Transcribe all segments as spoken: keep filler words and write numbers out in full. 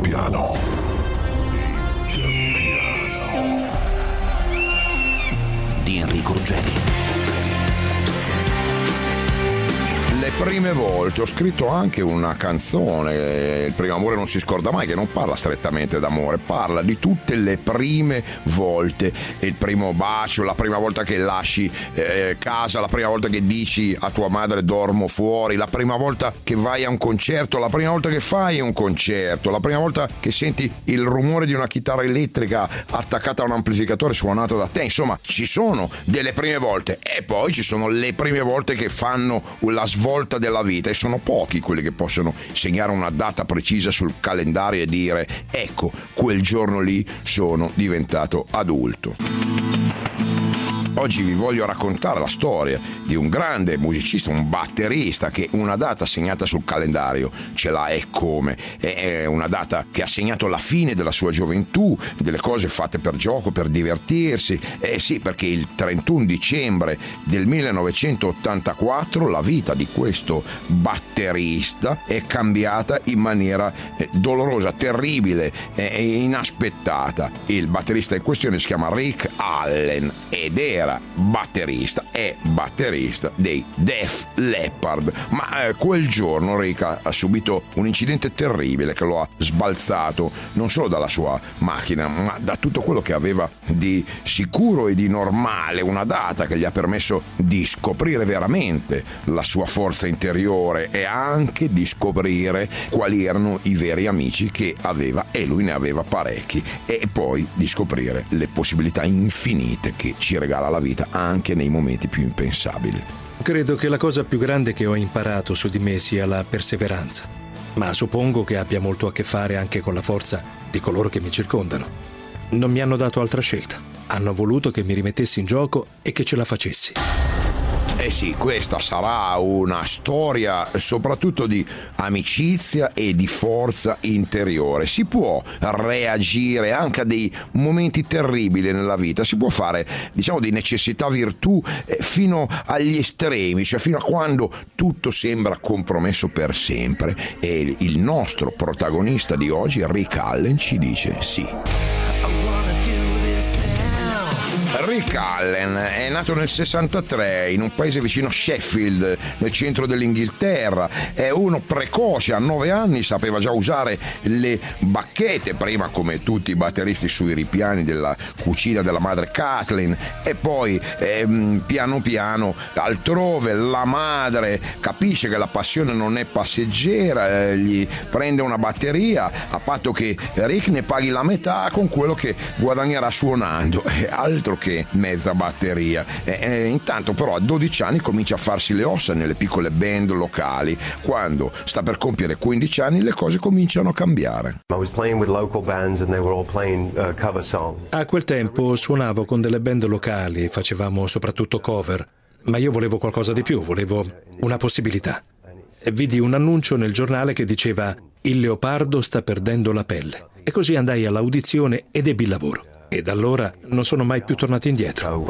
piano. Di Enrico Ruggeri. Le prime volte ho scritto anche una canzone, Il primo amore non si scorda mai, che non parla strettamente d'amore, parla di tutte le prime volte, il primo bacio, la prima volta che lasci eh, casa, la prima volta che dici a tua madre dormo fuori, la prima volta che vai a un concerto, la prima volta che fai un concerto, la prima volta che senti il rumore di una chitarra elettrica attaccata a un amplificatore suonato da te. Insomma, ci sono delle prime volte e poi ci sono le prime volte che fanno la svolta della vita, e sono pochi quelli che possono segnare una data precisa sul calendario e dire ecco, quel giorno lì sono diventato adulto. Oggi vi voglio raccontare la storia di un grande musicista, un batterista che una data segnata sul calendario ce l'ha, e come. È una data che ha segnato la fine della sua gioventù, delle cose fatte per gioco, per divertirsi. Eh sì, perché il trentuno dicembre del millenovecentottantaquattro la vita di questo batterista è cambiata in maniera dolorosa, terribile e inaspettata. Il batterista in questione si chiama Rick Allen ed era batterista, è batterista dei Def Leppard, ma eh, quel giorno Rick ha, ha subito un incidente terribile che lo ha sbalzato non solo dalla sua macchina, ma da tutto quello che aveva di sicuro e di normale, una data che gli ha permesso di scoprire veramente la sua forza interiore e anche di scoprire quali erano i veri amici che aveva, e lui ne aveva parecchi, e poi di scoprire le possibilità infinite che ci regala la vita anche nei momenti più impensabili. Credo che la cosa più grande che ho imparato su di me sia la perseveranza, ma suppongo che abbia molto a che fare anche con la forza di coloro che mi circondano. Non mi hanno dato altra scelta. Hanno voluto che mi rimettessi in gioco e che ce la facessi. Eh sì, questa sarà una storia soprattutto di amicizia e di forza interiore. Si può reagire anche a dei momenti terribili nella vita, si può fare, diciamo, di necessità virtù fino agli estremi, cioè fino a quando tutto sembra compromesso per sempre. E il nostro protagonista di oggi, Rick Allen, ci dice sì. Rick Allen è nato nel sessantatré in un paese vicino a Sheffield, nel centro dell'Inghilterra. È uno precoce, a nove anni sapeva già usare le bacchette, prima come tutti i batteristi sui ripiani della cucina della madre Kathleen, e poi ehm, piano piano altrove la madre capisce che la passione non è passeggera, eh, gli prende una batteria a patto che Rick ne paghi la metà con quello che guadagnerà suonando, eh, altro che mezza batteria. E, e, intanto però a dodici anni comincia a farsi le ossa nelle piccole band locali. Quando sta per compiere quindici anni le cose cominciano a cambiare. A quel tempo suonavo con delle band locali, facevamo soprattutto cover, ma io volevo qualcosa di più, volevo una possibilità. E vidi un annuncio nel giornale che diceva «Il leopardo sta perdendo la pelle», e così andai all'audizione ed ebbi il lavoro. E da allora non sono mai più tornato indietro.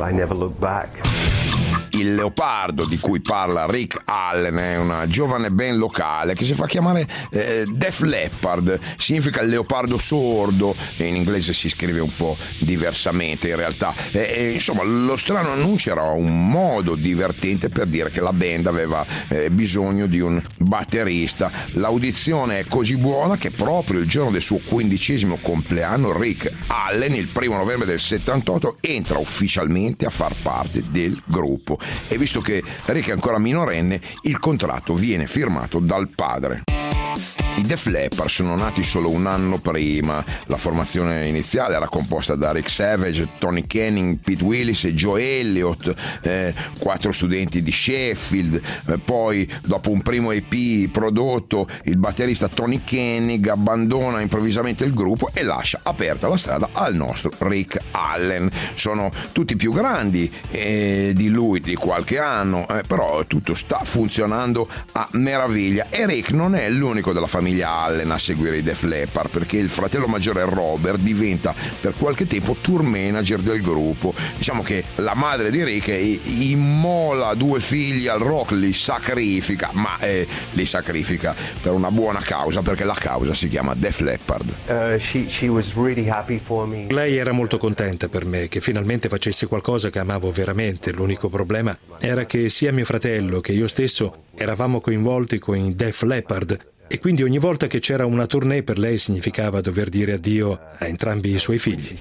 Il leopardo di cui parla Rick Allen è una giovane band locale che si fa chiamare eh, Def Leppard, significa il leopardo sordo, e in inglese si scrive un po' diversamente in realtà. E, e, insomma, lo strano annuncio era un modo divertente per dire che la band aveva eh, bisogno di un batterista. L'audizione è così buona che proprio il giorno del suo quindicesimo compleanno Rick Allen, il primo novembre del settantotto, entra ufficialmente a far parte del gruppo. E visto che Rick è ancora minorenne, il contratto viene firmato dal padre. I Def Leppard sono nati solo un anno prima. La formazione iniziale era composta da Rick Savage, Tony Canning, Pete Willis e Joe Elliott, eh, quattro studenti di Sheffield. Eh, poi, dopo un primo E P prodotto, il batterista Tony Canning abbandona improvvisamente il gruppo e lascia aperta la strada al nostro Rick Allen. Sono tutti più grandi eh, di lui di qualche anno, eh, però tutto sta funzionando a meraviglia, e Rick non è l'unico della famiglia famiglia Allen a seguire i Def Leppard, perché il fratello maggiore Robert diventa per qualche tempo tour manager del gruppo. Diciamo che la madre di Rick immola due figli al rock, li sacrifica, ma eh, li sacrifica per una buona causa, perché la causa si chiama Def Leppard. Uh, she, she was really happy for me. Lei era molto contenta per me, che finalmente facessi qualcosa che amavo veramente. L'unico problema era che sia mio fratello che io stesso eravamo coinvolti con i Def Leppard, e quindi ogni volta che c'era una tournée per lei significava dover dire addio a entrambi i suoi figli.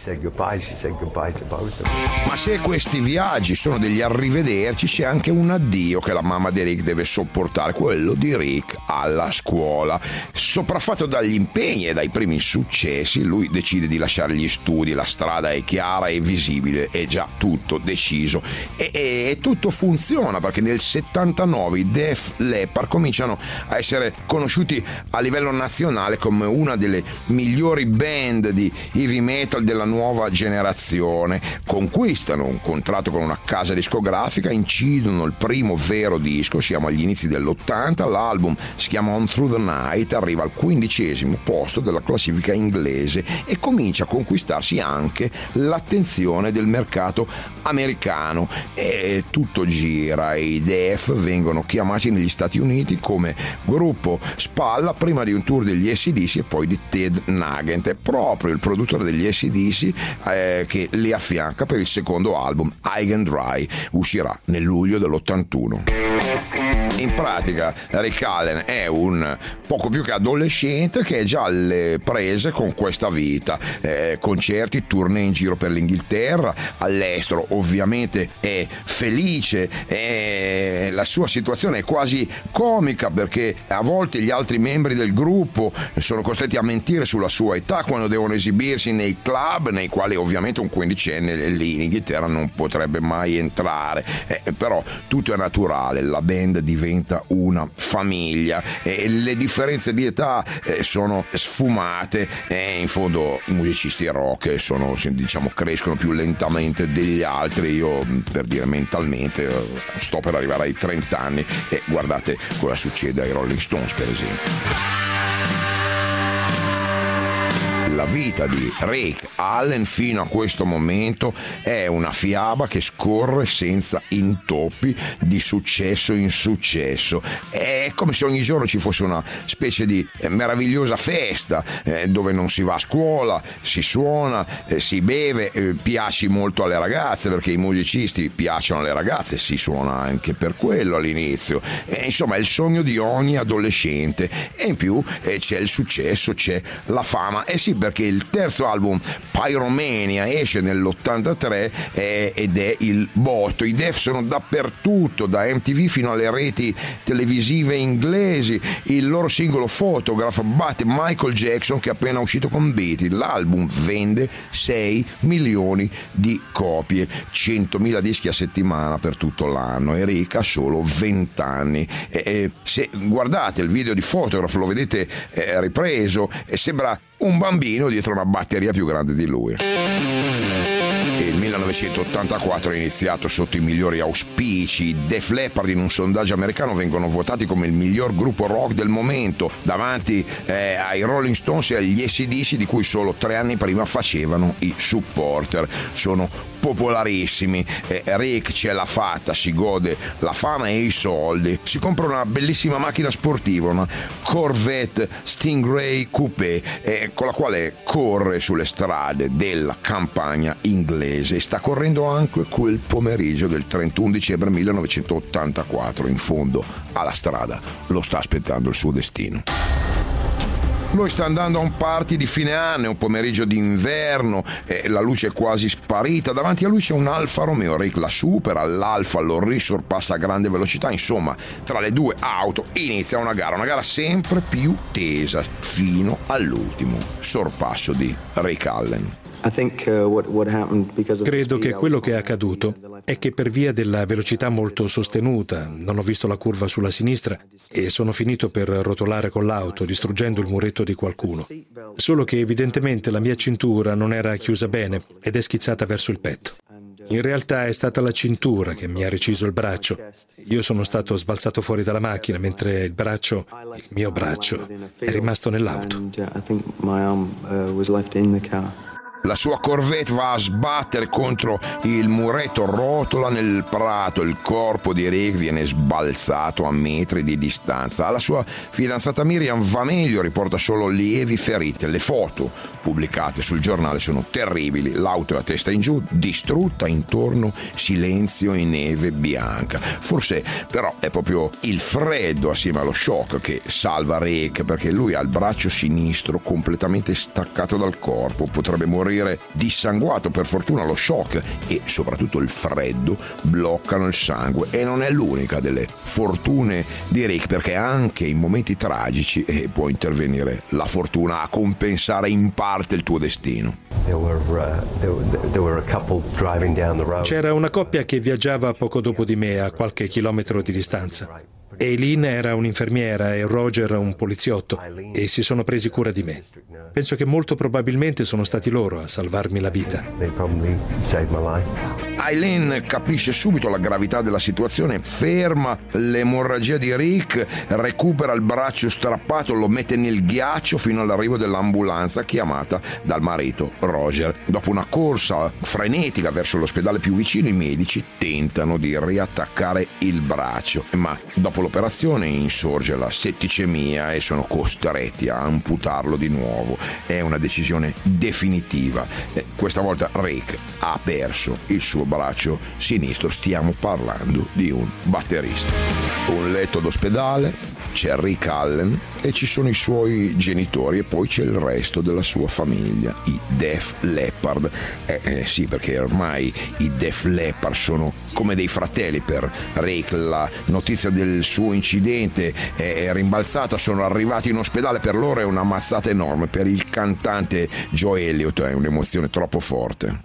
Ma se questi viaggi sono degli arrivederci, c'è anche un addio che la mamma di Rick deve sopportare, quello di Rick alla scuola. Sopraffatto dagli impegni e dai primi successi, lui decide di lasciare gli studi, la strada è chiara e visibile, è già tutto deciso e, e, e tutto funziona, perché nel settantanove i Def Leppard cominciano a essere conosciuti a livello nazionale come una delle migliori band di heavy metal della nuova generazione. Conquistano un contratto con una casa discografica, incidono il primo vero disco, siamo agli inizi dell'ottanta, l'album si chiama On Through the Night, arriva al quindicesimo posto della classifica inglese e comincia a conquistarsi anche l'attenzione del mercato americano, e tutto gira. I Def vengono chiamati negli Stati Uniti come gruppo spalla prima di un tour degli A C D C e poi di Ted Nugent, è proprio il produttore degli A C D C eh, che li affianca per il secondo album, High and Dry, uscirà nel luglio dell'ottantuno. In pratica Rick Allen è un poco più che adolescente che è già alle prese con questa vita, eh, concerti, tournée in giro per l'Inghilterra, all'estero ovviamente è felice, eh, la sua situazione è quasi comica perché a volte gli altri membri del gruppo sono costretti a mentire sulla sua età quando devono esibirsi nei club nei quali ovviamente un quindicenne lì in Inghilterra non potrebbe mai entrare, eh, però tutto è naturale, la band diventa una famiglia e le differenze di età eh, sono sfumate e in fondo i musicisti rock sono, diciamo, crescono più lentamente degli altri. Io, per dire, mentalmente sto per arrivare ai trenta anni e guardate cosa succede ai Rolling Stones, per esempio. La vita di Rick Allen fino a questo momento è una fiaba che scorre senza intoppi, di successo in successo. È come se ogni giorno ci fosse una specie di meravigliosa festa eh, dove non si va a scuola, si suona, eh, si beve, eh, piaci molto alle ragazze, perché i musicisti piacciono alle ragazze, si suona anche per quello all'inizio. E, insomma, è il sogno di ogni adolescente, e in più eh, c'è il successo, c'è la fama. E sì, perché il terzo album, Pyromania, esce nell'ottantatré eh, ed è il botto. I Def sono dappertutto, da M T V fino alle reti televisive inglesi. Il loro singolo Photograph batte Michael Jackson, che è appena uscito con Beat It. L'album vende sei milioni di copie, centomila dischi a settimana per tutto l'anno, e Rick ha solo venti anni. E, e, se guardate il video di Photograph, lo vedete eh, ripreso e sembra un bambino dietro una batteria più grande di lui. E il millenovecentottantaquattro è iniziato sotto i migliori auspici. I Def Leppard in un sondaggio americano vengono votati come il miglior gruppo rock del momento, davanti eh, ai Rolling Stones e agli A C D C, di cui solo tre anni prima facevano i supporter. Sono popolarissimi. eh, Rick ce l'ha fatta, si gode la fama e i soldi, si compra una bellissima macchina sportiva, una Corvette Stingray Coupé, eh, con la quale corre sulle strade della campagna inglese, e sta correndo anche quel pomeriggio del trentuno dicembre millenovecentottantaquattro. In fondo alla strada lo sta aspettando il suo destino. Lui sta andando a un party di fine anno, è un pomeriggio d'inverno, eh, la luce è quasi sparita, davanti a lui c'è un Alfa Romeo. Rick la supera, l'Alfa lo risorpassa a grande velocità, insomma tra le due auto inizia una gara, una gara sempre più tesa fino all'ultimo sorpasso di Rick Allen. Credo che quello che è accaduto è che per via della velocità molto sostenuta non ho visto la curva sulla sinistra e sono finito per rotolare con l'auto, distruggendo il muretto di qualcuno. Solo che evidentemente la mia cintura non era chiusa bene ed è schizzata verso il petto. In realtà è stata la cintura che mi ha reciso il braccio. Io sono stato sbalzato fuori dalla macchina mentre il braccio, il mio braccio, è rimasto nell'auto. La sua Corvette va a sbattere contro il muretto, rotola nel prato, il corpo di Rick viene sbalzato a metri di distanza. La sua fidanzata Miriam va meglio, riporta solo lievi ferite. Le foto pubblicate sul giornale sono terribili, l'auto è a testa in giù, distrutta, intorno silenzio e neve bianca. Forse però è proprio il freddo assieme allo shock che salva Rick, perché lui ha il braccio sinistro completamente staccato dal corpo, potrebbe morire dissanguato. Per fortuna lo shock e soprattutto il freddo bloccano il sangue, e non è l'unica delle fortune di Rick, perché anche in momenti tragici eh, può intervenire la fortuna a compensare in parte il tuo destino. C'era una coppia che viaggiava poco dopo di me a qualche chilometro di distanza. Eileen era un'infermiera e Roger un poliziotto, e si sono presi cura di me. Penso che molto probabilmente sono stati loro a salvarmi la vita. Eileen capisce subito la gravità della situazione, ferma l'emorragia di Rick, recupera il braccio strappato, lo mette nel ghiaccio fino all'arrivo dell'ambulanza chiamata dal marito Roger. Dopo una corsa frenetica verso l'ospedale più vicino, i medici tentano di riattaccare il braccio, ma dopo l'operazione insorge la setticemia e sono costretti a amputarlo di nuovo. È una decisione definitiva. Eh, questa volta Rick ha perso il suo braccio sinistro. Stiamo parlando di un batterista. Un letto d'ospedale, c'è Rick Allen e ci sono i suoi genitori, e poi c'è il resto della sua famiglia, i Def Leppard. Eh, eh sì, perché ormai i Def Leppard sono come dei fratelli per Rick. La notizia del suo incidente è rimbalzata, sono arrivati in ospedale, per loro è una mazzata enorme, per il cantante Joe Elliott è un'emozione troppo forte.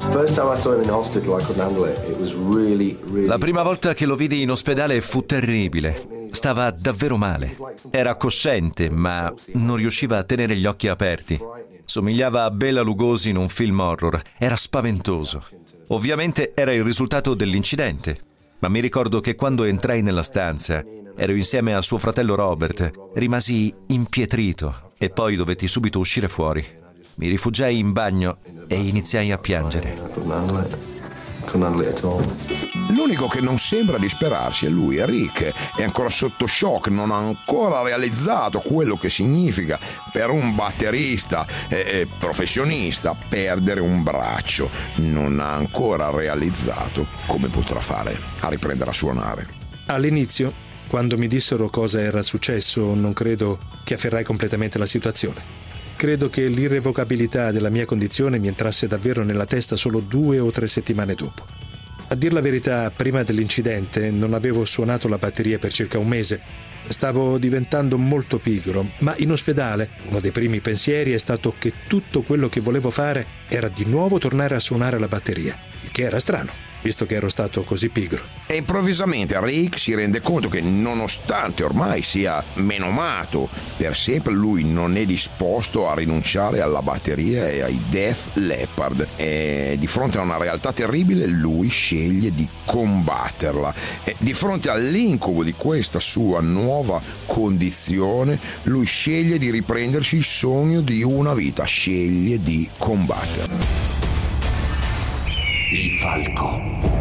La prima volta che lo vidi in ospedale fu terribile. Stava davvero male. Era cosciente, ma non riusciva a tenere gli occhi aperti. Somigliava a Bela Lugosi in un film horror. Era spaventoso. Ovviamente era il risultato dell'incidente, ma mi ricordo che quando entrai nella stanza, ero insieme a suo fratello Robert, rimasi impietrito e poi dovetti subito uscire fuori. Mi rifugiai in bagno e iniziai a piangere. L'unico che non sembra disperarsi è lui, è Rick. È ancora sotto shock, non ha ancora realizzato quello che significa per un batterista eh, professionista perdere un braccio. Non ha ancora realizzato come potrà fare a riprendere a suonare. All'inizio, quando mi dissero cosa era successo, non credo che afferrai completamente la situazione. Credo che l'irrevocabilità della mia condizione mi entrasse davvero nella testa solo due o tre settimane dopo. A dir la verità, prima dell'incidente non avevo suonato la batteria per circa un mese. Stavo diventando molto pigro, ma in ospedale uno dei primi pensieri è stato che tutto quello che volevo fare era di nuovo tornare a suonare la batteria, il che era strano, visto che ero stato così pigro. E improvvisamente Rick si rende conto che nonostante ormai sia menomato per sempre, lui non è disposto a rinunciare alla batteria e ai Def Leppard. E di fronte a una realtà terribile lui sceglie di combatterla. E di fronte all'incubo di questa sua nuova condizione, lui sceglie di riprendersi il sogno di una vita, sceglie di combatterla. Il falco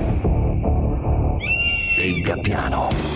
e il gabbiano.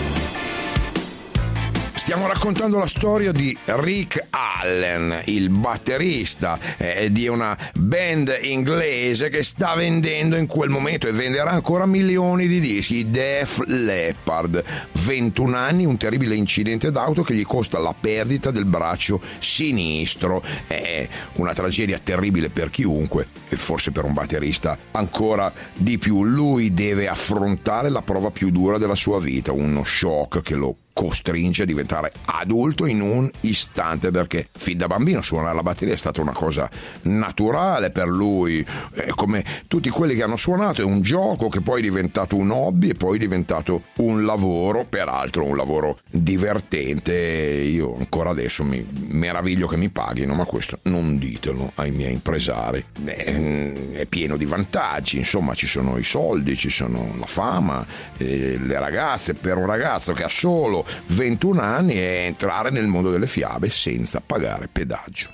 Stiamo raccontando la storia di Rick Allen, il batterista eh, di una band inglese che sta vendendo in quel momento e venderà ancora milioni di dischi, i Def Leppard. ventuno anni, un terribile incidente d'auto che gli costa la perdita del braccio sinistro. È una tragedia terribile per chiunque, e forse per un batterista ancora di più. Lui deve affrontare la prova più dura della sua vita, uno shock che lo costringe a diventare adulto in un istante, perché fin da bambino suonare la batteria è stata una cosa naturale per lui, eh, come tutti quelli che hanno suonato. È un gioco che poi è diventato un hobby e poi è diventato un lavoro, peraltro un lavoro divertente. Io ancora adesso mi meraviglio che mi paghino, ma questo non ditelo ai miei impresari. È, è pieno di vantaggi, insomma, ci sono i soldi, ci sono la fama, eh, le ragazze. Per un ragazzo che ha solo ventuno anni è entrare nel mondo delle fiabe senza pagare pedaggio.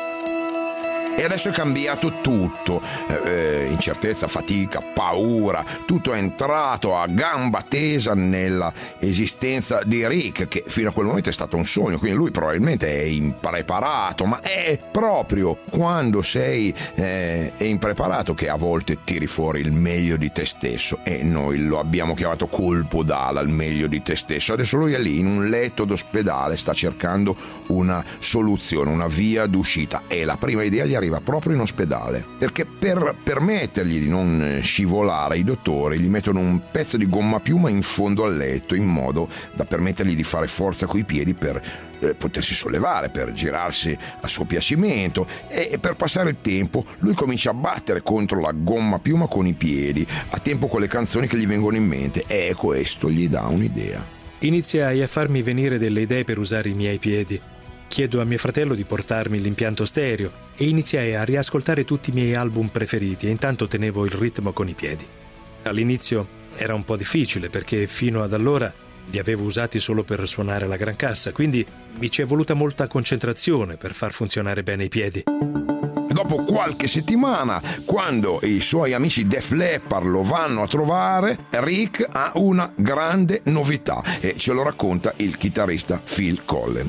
E adesso è cambiato tutto, eh, incertezza, fatica, paura, tutto è entrato a gamba tesa nella esistenza di Rick, che fino a quel momento è stato un sogno, quindi lui probabilmente è impreparato, ma è proprio quando sei eh, è impreparato che a volte tiri fuori il meglio di te stesso, e noi lo abbiamo chiamato colpo d'ala, il meglio di te stesso. Adesso lui è lì in un letto d'ospedale, sta cercando una soluzione, una via d'uscita, e la prima idea gli arriva proprio in ospedale, perché per permettergli di non scivolare i dottori gli mettono un pezzo di gomma piuma in fondo al letto, in modo da permettergli di fare forza coi piedi per eh, potersi sollevare, per girarsi a suo piacimento, e, e per passare il tempo lui comincia a battere contro la gomma piuma con i piedi, a tempo con le canzoni che gli vengono in mente, e questo gli dà un'idea. Iniziai a farmi venire delle idee per usare i miei piedi. Chiedo a mio fratello di portarmi l'impianto stereo e iniziai a riascoltare tutti i miei album preferiti, e intanto tenevo il ritmo con i piedi. All'inizio era un po' difficile, perché fino ad allora li avevo usati solo per suonare la gran cassa, quindi mi ci è voluta molta concentrazione per far funzionare bene i piedi. Dopo qualche settimana, quando i suoi amici Def Leppard lo vanno a trovare, Rick ha una grande novità, e ce lo racconta il chitarrista Phil Collen.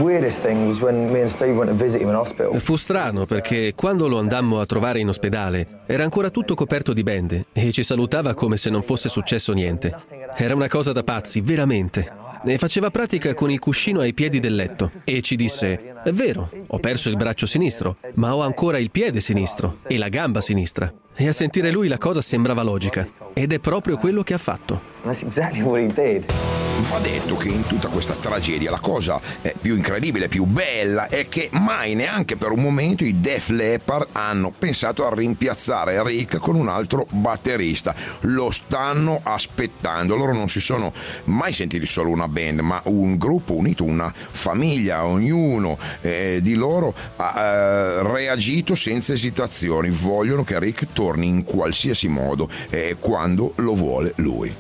Fu strano, perché quando lo andammo a trovare in ospedale era ancora tutto coperto di bende e ci salutava come se non fosse successo niente. Era una cosa da pazzi, veramente. E faceva pratica con il cuscino ai piedi del letto e ci disse: è vero, ho perso il braccio sinistro, ma ho ancora il piede sinistro e la gamba sinistra. E a sentire lui la cosa sembrava logica, ed è proprio quello che ha fatto. That's exactly what he did. Va detto che in tutta questa tragedia la cosa più incredibile, più bella, è che mai, neanche per un momento, i Def Leppard hanno pensato a rimpiazzare Rick con un altro batterista. Lo stanno aspettando. Loro non si sono mai sentiti solo una band, ma un gruppo unito, una famiglia. Ognuno eh, di loro ha eh, reagito senza esitazioni. Vogliono che Rick torni in qualsiasi modo, eh, quando lo vuole lui.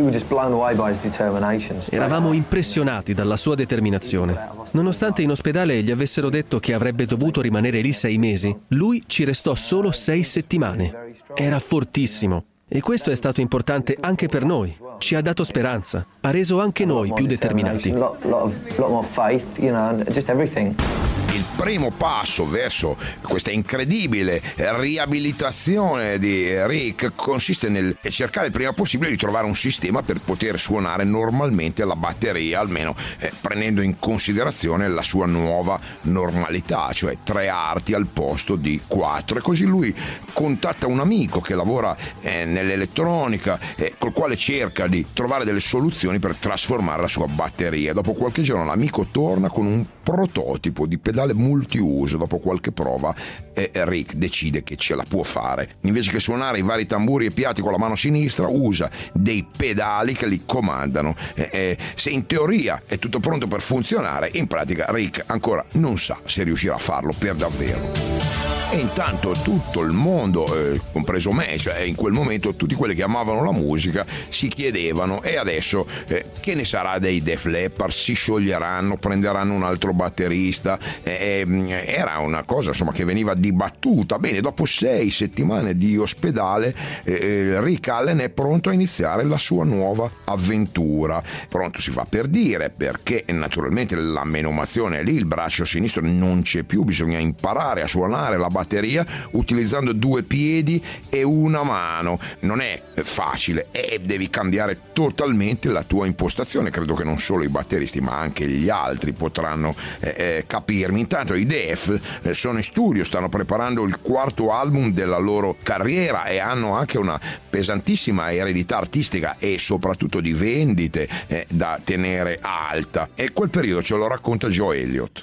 Eravamo impressionati dalla sua determinazione. Nonostante in ospedale gli avessero detto che avrebbe dovuto rimanere lì sei mesi, lui ci restò solo sei settimane. Era fortissimo. E questo è stato importante anche per noi. Ci ha dato speranza. Ha reso anche noi più determinati. Il primo passo verso questa incredibile riabilitazione di Rick consiste nel cercare il prima possibile di trovare un sistema per poter suonare normalmente la batteria, almeno eh, prendendo in considerazione la sua nuova normalità, cioè tre arti al posto di quattro. E così lui contatta un amico che lavora eh, nell'elettronica, eh, col quale cerca di trovare delle soluzioni per trasformare la sua batteria. Dopo qualche giorno l'amico torna con un prototipo di pedale multiuso. Dopo qualche prova eh, Rick decide che ce la può fare. Invece che suonare i vari tamburi e piatti con la mano sinistra, usa dei pedali che li comandano. Eh, eh, se in teoria è tutto pronto per funzionare, in pratica Rick ancora non sa se riuscirà a farlo per davvero. E intanto tutto il mondo, eh, compreso me, cioè in quel momento tutti quelli che amavano la musica, si chiedevano: e adesso eh, che ne sarà dei Def Leppard? Si scioglieranno, prenderanno un altro batterista? Eh, eh, era una cosa, insomma, che veniva dibattuta. Bene, dopo sei settimane di ospedale, eh, Rick Allen è pronto a iniziare la sua nuova avventura. Pronto si fa per dire, perché naturalmente la menomazione è lì, il braccio sinistro non c'è più, bisogna imparare a suonare la batteria utilizzando due piedi e una mano. Non è facile e devi cambiare totalmente la tua impostazione. Credo che non solo i batteristi ma anche gli altri potranno eh, eh, capirmi. Intanto i Def eh, sono in studio, stanno preparando il quarto album della loro carriera e hanno anche una pesantissima eredità artistica e soprattutto di vendite eh, da tenere alta, e quel periodo ce lo racconta Joe Elliott.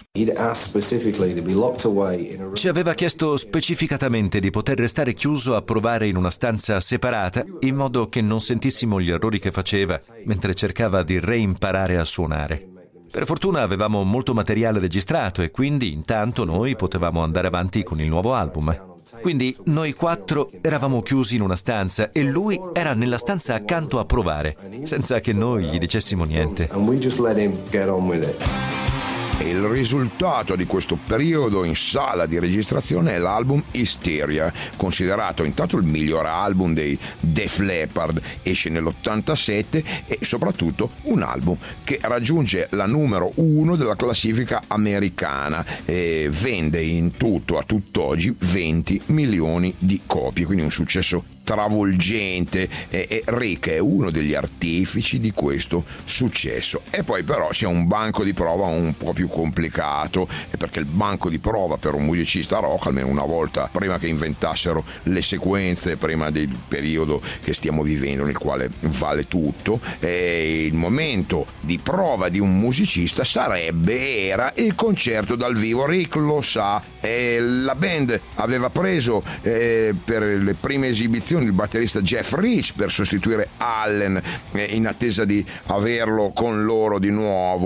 Ci aveva chiesto specificatamente di poter restare chiuso a provare in una stanza separata in modo che non sentissimo gli errori che faceva mentre cercava di reimparare a suonare. Per fortuna avevamo molto materiale registrato e quindi intanto noi potevamo andare avanti con il nuovo album. Quindi noi quattro eravamo chiusi in una stanza e lui era nella stanza accanto a provare, senza che noi gli dicessimo niente. E il risultato di questo periodo in sala di registrazione è l'album Hysteria, considerato intanto il miglior album dei Def Leppard, esce nell'ottantasette, e soprattutto un album che raggiunge la numero uno della classifica americana e vende in tutto a tutt'oggi venti milioni di copie, quindi un successo travolgente, e, e Rick è uno degli artefici di questo successo. E poi però c'è un banco di prova un po' più complicato, perché il banco di prova per un musicista rock, almeno una volta prima che inventassero le sequenze, prima del periodo che stiamo vivendo nel quale vale tutto, e il momento di prova di un musicista sarebbe era il concerto dal vivo. Rick lo sa, e la band aveva preso eh, per le prime esibizioni il batterista Jeff Rich per sostituire Allen, eh, in attesa di averlo con loro di nuovo.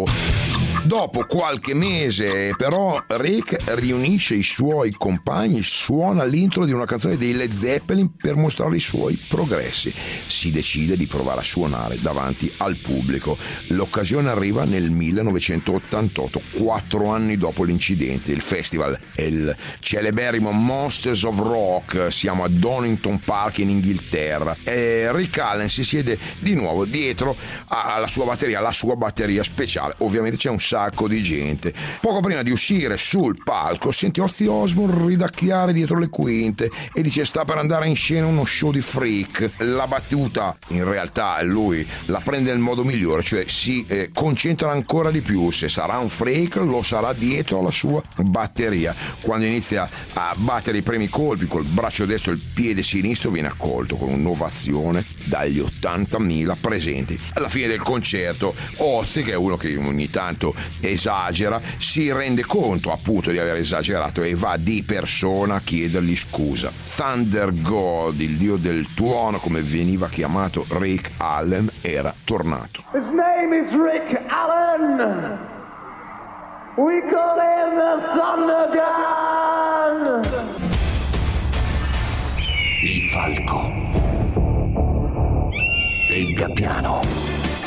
Dopo qualche mese però Rick riunisce i suoi compagni, suona l'intro di una canzone dei Led Zeppelin per mostrare i suoi progressi. Si decide di provare a suonare davanti al pubblico. L'occasione arriva nel millenovecentottantotto, quattro anni dopo l'incidente. Il festival è il celeberrimo Monsters of Rock, siamo a Donington Park in Inghilterra, e Rick Allen si siede di nuovo dietro alla sua batteria, la sua batteria speciale. Ovviamente c'è un sacco di gente. Poco prima di uscire sul palco senti Ozzy Osbourne ridacchiare dietro le quinte e dice: sta per andare in scena uno show di freak. La battuta in realtà lui la prende nel modo migliore, cioè si eh, concentra ancora di più. Se sarà un freak lo sarà dietro alla sua batteria. Quando inizia a battere i primi colpi col braccio destro, il piede sinistro viene accolto con un'ovazione dagli ottantamila presenti. Alla fine del concerto Ozzy, che è uno che ogni tanto esagera, si rende conto appunto di aver esagerato e va di persona a chiedergli scusa. Thunder God, il dio del tuono come veniva chiamato Rick Allen, era tornato. His name is Rick Allen. We call him the Thunder God. Il falco e il gabbiano.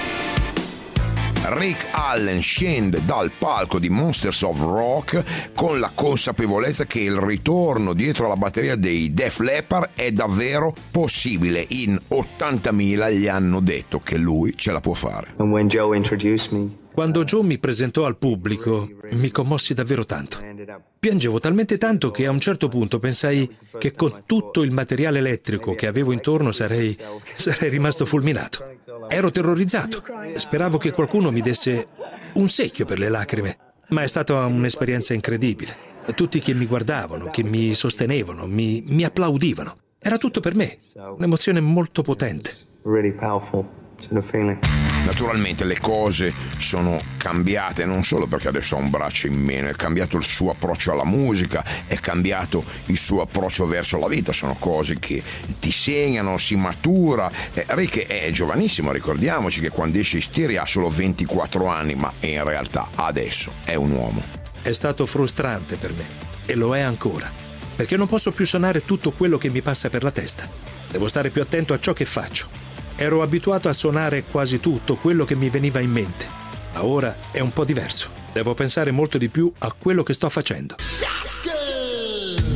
Rick Allen scende dal palco di Monsters of Rock con la consapevolezza che il ritorno dietro alla batteria dei Def Leppard è davvero possibile. In ottantamila gli hanno detto che lui ce la può fare. And when Joe introduced me, Quando Joe mi presentò al pubblico, mi commossi davvero tanto. Piangevo talmente tanto che a un certo punto pensai che con tutto il materiale elettrico che avevo intorno sarei, sarei rimasto fulminato. Ero terrorizzato. Speravo che qualcuno mi desse un secchio per le lacrime, ma è stata un'esperienza incredibile. Tutti che mi guardavano, che mi sostenevano, mi, mi applaudivano. Era tutto per me, un'emozione molto potente. really powerful sort of feeling. Naturalmente le cose sono cambiate, non solo perché adesso ha un braccio in meno, è cambiato il suo approccio alla musica, è cambiato il suo approccio verso la vita, sono cose che ti segnano, si matura. eh, Rick è giovanissimo, ricordiamoci che quando esce Hysteria ha solo ventiquattro anni, ma in realtà adesso è un uomo. È stato frustrante per me, e lo è ancora, perché non posso più suonare tutto quello che mi passa per la testa. Devo stare più attento a ciò che faccio. Ero abituato a suonare quasi tutto quello che mi veniva in mente, ma ora è un po' diverso. Devo pensare molto di più a quello che sto facendo.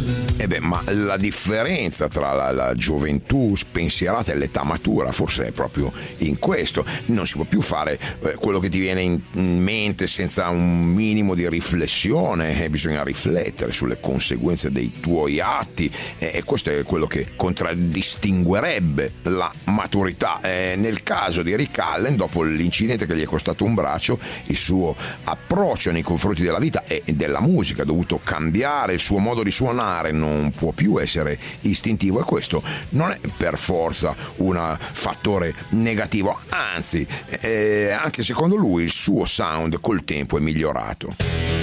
E beh, ma la differenza tra la, la gioventù spensierata e l'età matura forse è proprio in questo. Non si può più fare eh, quello che ti viene in, in mente senza un minimo di riflessione, eh, bisogna riflettere sulle conseguenze dei tuoi atti, eh, e questo è quello che contraddistinguerebbe la maturità. Eh, nel caso di Rick Allen, dopo l'incidente che gli è costato un braccio, il suo approccio nei confronti della vita e della musica ha dovuto cambiare, il suo modo di suonare non può più essere istintivo, e questo non è per forza un fattore negativo, anzi eh, anche secondo lui il suo sound col tempo è migliorato.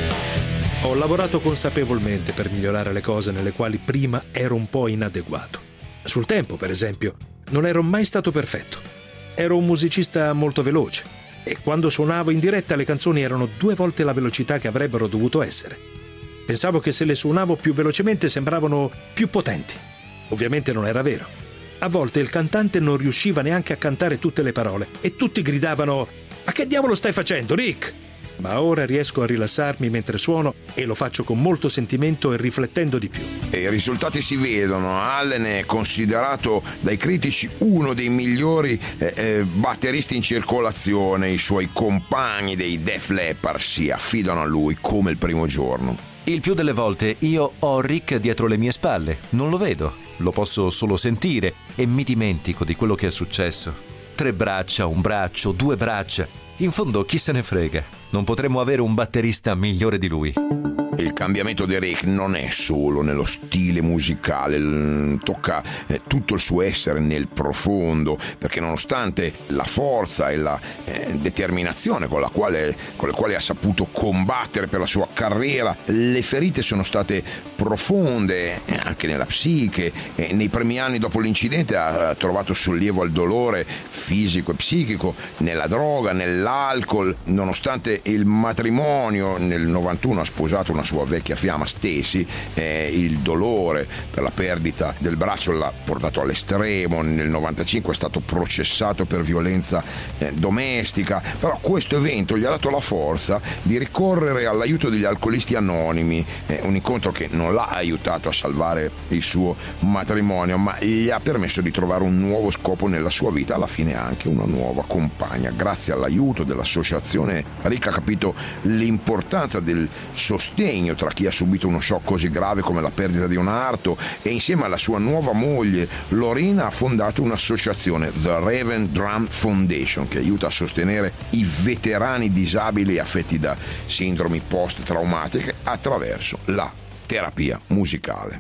Ho lavorato consapevolmente per migliorare le cose nelle quali prima ero un po' inadeguato. Sul tempo, per esempio, non ero mai stato perfetto. Ero un musicista molto veloce e quando suonavo in diretta le canzoni erano due volte la velocità che avrebbero dovuto essere. Pensavo che se le suonavo più velocemente sembravano più potenti. Ovviamente non era vero. A volte il cantante non riusciva neanche a cantare tutte le parole e tutti gridavano: «Ma che diavolo stai facendo, Rick?» Ma ora riesco a rilassarmi mentre suono e lo faccio con molto sentimento e riflettendo di più. E i risultati si vedono. Allen è considerato dai critici uno dei migliori eh, eh, batteristi in circolazione. I suoi compagni dei Def Leppard si affidano a lui come il primo giorno. Il più delle volte io ho Rick dietro le mie spalle, non lo vedo, lo posso solo sentire e mi dimentico di quello che è successo. Tre braccia, un braccio, due braccia. In fondo chi se ne frega? Non potremmo avere un batterista migliore di lui. Il cambiamento di Rick non è solo nello stile musicale, tocca eh, tutto il suo essere nel profondo, perché nonostante la forza e la eh, determinazione con la quale, con le quali ha saputo combattere per la sua carriera, le ferite sono state profonde eh, anche nella psiche. Eh, nei primi anni dopo l'incidente ha trovato sollievo al dolore fisico e psichico nella droga, nell'alcol. Nonostante il matrimonio, nel novantuno ha sposato una sua vecchia fiamma, Stacy, eh, il dolore per la perdita del braccio l'ha portato all'estremo. Nel novantacinque è stato processato per violenza eh, domestica, però questo evento gli ha dato la forza di ricorrere all'aiuto degli alcolisti anonimi, eh, un incontro che non l'ha aiutato a salvare il suo matrimonio, ma gli ha permesso di trovare un nuovo scopo nella sua vita, alla fine anche una nuova compagna. Grazie all'aiuto dell'associazione Rick ha capito l'importanza del sostegno tra chi ha subito uno shock così grave come la perdita di un arto, e insieme alla sua nuova moglie Lorena ha fondato un'associazione, The Raven Drum Foundation, che aiuta a sostenere i veterani disabili affetti da sindromi post-traumatiche attraverso la terapia musicale.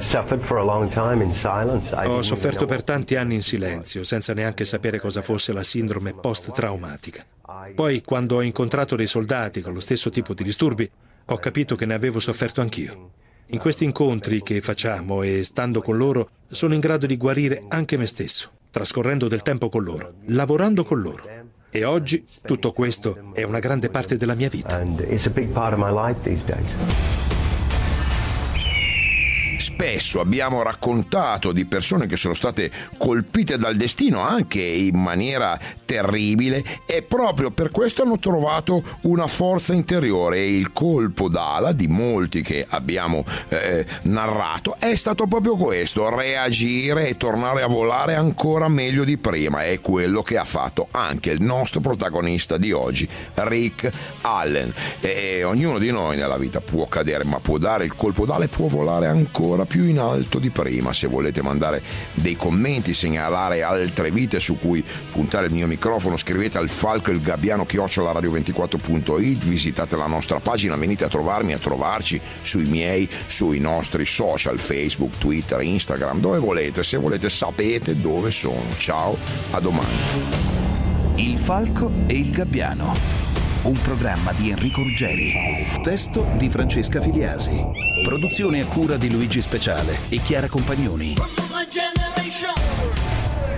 Ho sofferto per tanti anni in silenzio, senza neanche sapere cosa fosse la sindrome post-traumatica. Poi, quando ho incontrato dei soldati con lo stesso tipo di disturbi, ho capito che ne avevo sofferto anch'io. In questi incontri che facciamo e stando con loro, sono in grado di guarire anche me stesso, trascorrendo del tempo con loro, lavorando con loro. E oggi tutto questo è una grande parte della mia vita. Spesso abbiamo raccontato di persone che sono state colpite dal destino anche in maniera terribile, e proprio per questo hanno trovato una forza interiore, e il colpo d'ala di molti che abbiamo eh, narrato è stato proprio questo: reagire e tornare a volare ancora meglio di prima. È quello che ha fatto anche il nostro protagonista di oggi, Rick Allen. E ognuno di noi nella vita può cadere, ma può dare il colpo d'ala e può volare ancora più in alto di prima. Se volete mandare dei commenti, segnalare altre vite su cui puntare il mio microfono, scrivete al falco il gabbiano chiocciola radio ventiquattro punto it, visitate la nostra pagina, venite a trovarmi, a trovarci sui miei, sui nostri social, Facebook, Twitter, Instagram, dove volete. Se volete sapete dove sono. Ciao, a domani. Il falco e il gabbiano, un programma di Enrico Ruggeri, testo di Francesca Filiasi, produzione a cura di Luigi Speciale e Chiara Compagnoni.